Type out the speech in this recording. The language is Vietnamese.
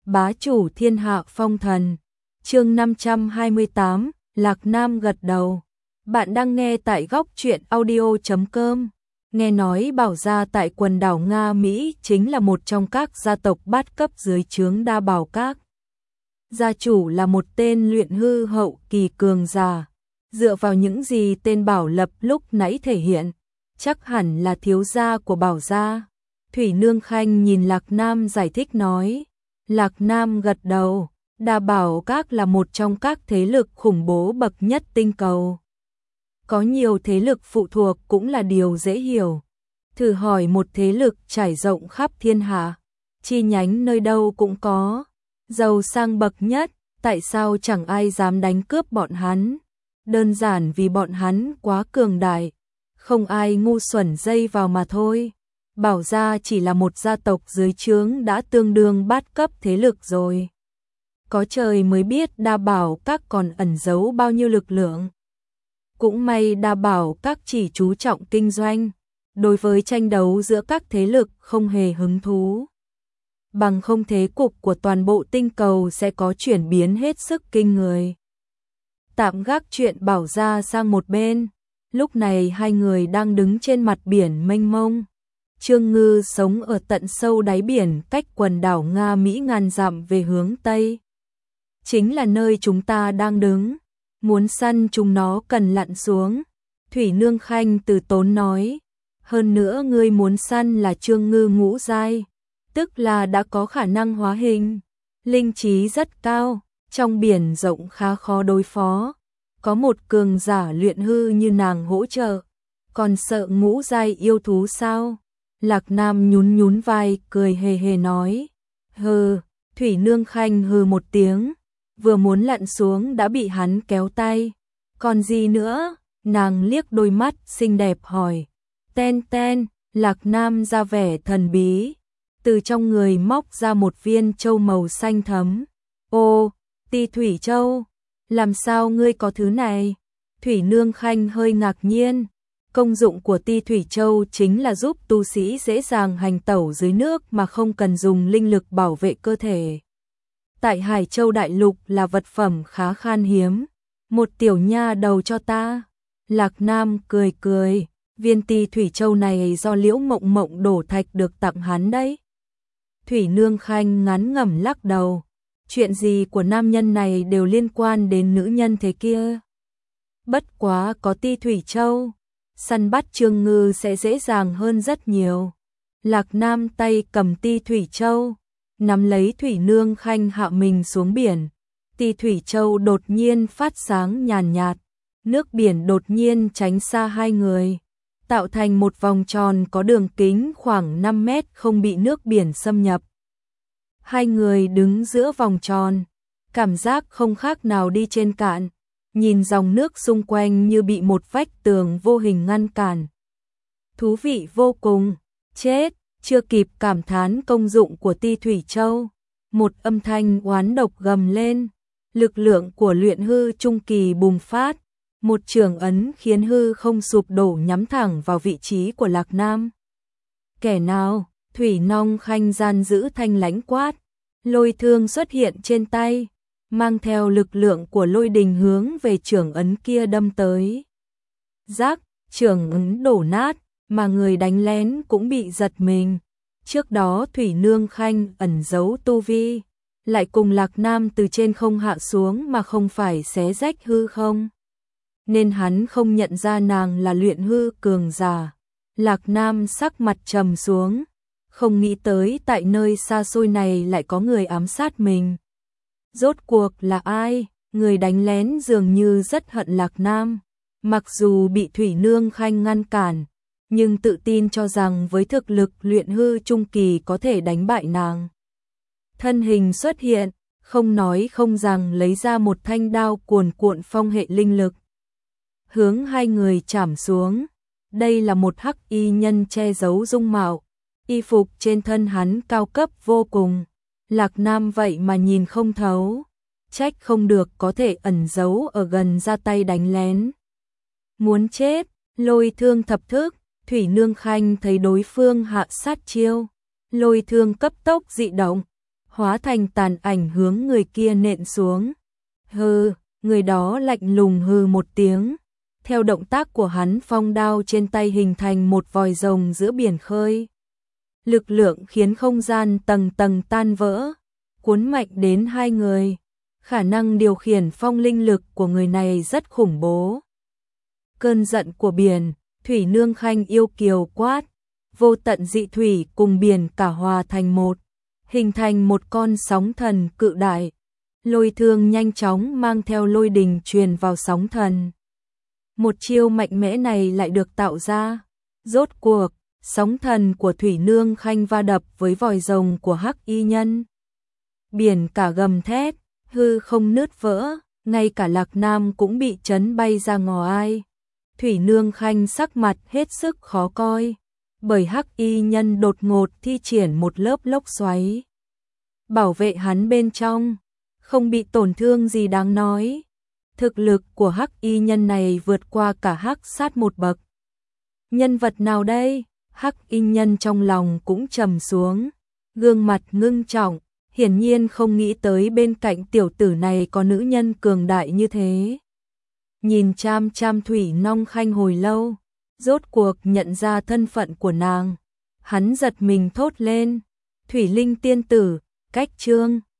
bá chủ thiên hạ phong thần. Chương 528, Lạc Nam gật đầu. Bạn đang nghe tại góc truyện audio.com. Nghe nói Bảo gia tại quần đảo Nga Mỹ chính là một trong các gia tộc bát cấp dưới trướng Đa Bảo Các. Gia chủ là một tên luyện hư hậu kỳ cường giả. Dựa vào những gì tên Bảo Lập lúc nãy thể hiện, chắc hẳn là thiếu gia của Bảo gia. Thủy Nương Khanh nhìn Lạc Nam giải thích nói. Lạc Nam gật đầu. Đa Bảo Các là một trong các thế lực khủng bố bậc nhất tinh cầu. Có nhiều thế lực phụ thuộc cũng là điều dễ hiểu. Thử hỏi một thế lực trải rộng khắp thiên hạ, chi nhánh nơi đâu cũng có, giàu sang bậc nhất, tại sao chẳng ai dám đánh cướp bọn hắn? Đơn giản vì bọn hắn quá cường đại, không ai ngu xuẩn dây vào mà thôi. Bảo gia chỉ là một gia tộc dưới trướng đã tương đương bát cấp thế lực rồi. Có trời mới biết Đa Bảo Các còn ẩn giấu bao nhiêu lực lượng. Cũng may Đa Bảo Các chỉ chú trọng kinh doanh, đối với tranh đấu giữa các thế lực không hề hứng thú. Bằng không thế cục của toàn bộ tinh cầu sẽ có chuyển biến hết sức kinh người. Tạm gác chuyện Bảo gia sang một bên, lúc này hai người đang đứng trên mặt biển mênh mông. Trương Ngư sống ở tận sâu đáy biển cách quần đảo Nga Mỹ ngàn dặm về hướng Tây. Chính là nơi chúng ta đang đứng. Muốn săn chúng nó cần lặn xuống. Thủy Nương Khanh từ tốn nói. Hơn nữa ngươi muốn săn là Trương Ngư ngũ giai, tức là đã có khả năng hóa hình. Linh trí rất cao, trong biển rộng khá khó đối phó. Có một cường giả luyện hư như nàng hỗ trợ, còn sợ ngũ giai yêu thú sao? Lạc Nam nhún nhún vai cười hề hề nói. Hừ, Thủy Nương Khanh hừ một tiếng, vừa muốn lặn xuống đã bị hắn kéo tay. Còn gì nữa? Nàng liếc đôi mắt xinh đẹp hỏi. Ten ten, Lạc Nam ra vẻ thần bí, từ trong người móc ra một viên châu màu xanh thẫm. Ô, Ti Thủy Châu, làm sao ngươi có thứ này? Thủy Nương Khanh hơi ngạc nhiên. Công dụng của Ti Thủy Châu chính là giúp tu sĩ dễ dàng hành tẩu dưới nước mà không cần dùng linh lực bảo vệ cơ thể. Tại Hải Châu Đại Lục là vật phẩm khá khan hiếm. Một tiểu nha đầu cho ta. Lạc Nam cười cười. Viên Ti Thủy Châu này do Liễu Mộng Mộng đổ thạch được tặng hắn đấy. Thủy Nương Khanh ngán ngẩm lắc đầu. Chuyện gì của nam nhân này đều liên quan đến nữ nhân thế kia. Bất quá có Ti Thủy Châu, săn bắt Trương Ngư sẽ dễ dàng hơn rất nhiều. Lạc Nam tay cầm Ti Thủy Châu, nắm lấy Thủy Nương Khanh hạ mình xuống biển. Ti Thủy Châu đột nhiên phát sáng nhàn nhạt, nước biển đột nhiên tránh xa hai người, tạo thành một vòng tròn có đường kính khoảng 5 mét không bị nước biển xâm nhập. Hai người đứng giữa vòng tròn, cảm giác không khác nào đi trên cạn, nhìn dòng nước xung quanh như bị một vách tường vô hình ngăn cản. Thú vị vô cùng, chết, chưa kịp cảm thán công dụng của Ti Thủy Châu, một âm thanh oán độc gầm lên, lực lượng của luyện hư trung kỳ bùng phát, một chưởng ấn khiến hư không sụp đổ nhắm thẳng vào vị trí của Lạc Nam. Kẻ nào? Thủy Nong Khanh gian giữ thanh lãnh quát, lôi thương xuất hiện trên tay, mang theo lực lượng của lôi đình hướng về chưởng ấn kia đâm tới. Rác, chưởng ấn đổ nát, mà người đánh lén cũng bị giật mình. Trước đó Thủy Nương Khanh ẩn giấu tu vi, lại cùng Lạc Nam từ trên không hạ xuống mà không phải xé rách hư không, nên hắn không nhận ra nàng là luyện hư cường giả. Lạc Nam sắc mặt trầm xuống, không nghĩ tới tại nơi xa xôi này lại có người ám sát mình. Rốt cuộc là ai? Người đánh lén dường như rất hận Lạc Nam, mặc dù bị Thủy Nương Khanh ngăn cản, nhưng tự tin cho rằng với thực lực luyện hư trung kỳ có thể đánh bại nàng. Thân hình xuất hiện, không nói không rằng lấy ra một thanh đao cuồn cuộn phong hệ linh lực, hướng hai người chảm xuống. Đây là một hắc y nhân che giấu dung mạo, y phục trên thân hắn cao cấp vô cùng. Lạc Nam vậy mà nhìn không thấu, trách không được có thể ẩn giấu ở gần ra tay đánh lén. Muốn chết, lôi thương thập thức. Thủy Nương Khanh thấy đối phương hạ sát chiêu, lôi thương cấp tốc dị động, hóa thành tàn ảnh hướng người kia nện xuống. Hừ, người đó lạnh lùng hừ một tiếng. Theo động tác của hắn, phong đao trên tay hình thành một vòi rồng giữa biển khơi. Lực lượng khiến không gian tầng tầng tan vỡ, cuốn mạnh đến hai người. Khả năng điều khiển phong linh lực của người này rất khủng bố. Cơn giận của biển, Thủy Nương Khanh yêu kiều quát, vô tận dị thủy cùng biển cả hòa thành một, hình thành một con sóng thần cự đại. Lôi thương nhanh chóng mang theo lôi đình truyền vào sóng thần. Một chiêu mạnh mẽ này lại được tạo ra. Rốt cuộc, sóng thần của Thủy Nương Khanh va đập với vòi rồng của Hắc Y Nhân. Biển cả gầm thét, hư không nứt vỡ, ngay cả Lạc Nam cũng bị chấn bay ra ngoài. Thủy Nương Khanh sắc mặt hết sức khó coi, bởi Hắc Y Nhân đột ngột thi triển một lớp lốc xoáy, bảo vệ hắn bên trong, không bị tổn thương gì đáng nói. Thực lực của Hắc Y Nhân này vượt qua cả Hắc Sát một bậc. Nhân vật nào đây? Hắc Y Nhân trong lòng cũng trầm xuống, gương mặt ngưng trọng, hiển nhiên không nghĩ tới bên cạnh tiểu tử này có nữ nhân cường đại như thế. Nhìn chăm chăm Thủy Nong Khanh hồi lâu, rốt cuộc nhận ra thân phận của nàng. Hắn giật mình thốt lên, Thủy Linh tiên tử, cách chương